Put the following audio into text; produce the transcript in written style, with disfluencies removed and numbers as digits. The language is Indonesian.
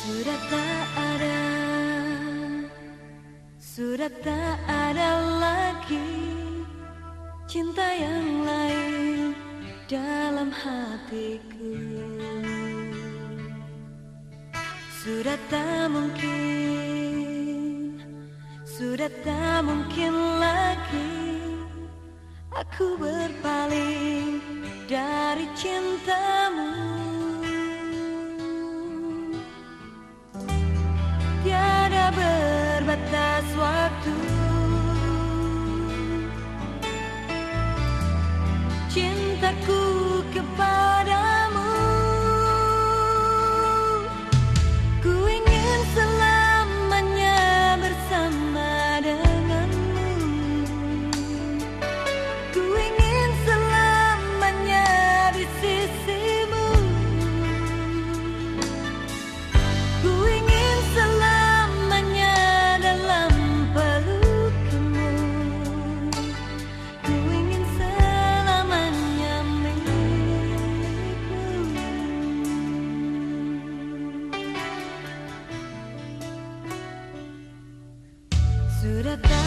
Sudah tak ada, sudah tak ada lagi cinta yang lain dalam hatiku. Sudah tak mungkin, sudah tak mungkin lagi aku berpaling dari cintamu. Tiada berbatas waktu, cintaku kepadamu. Ku ingin selamanya bersama denganmu. Ku ingin selamanya di sisimu. Ku ingin selamanya dalam pelukmu. Ku ingin selamanya milikmu. Sudah tak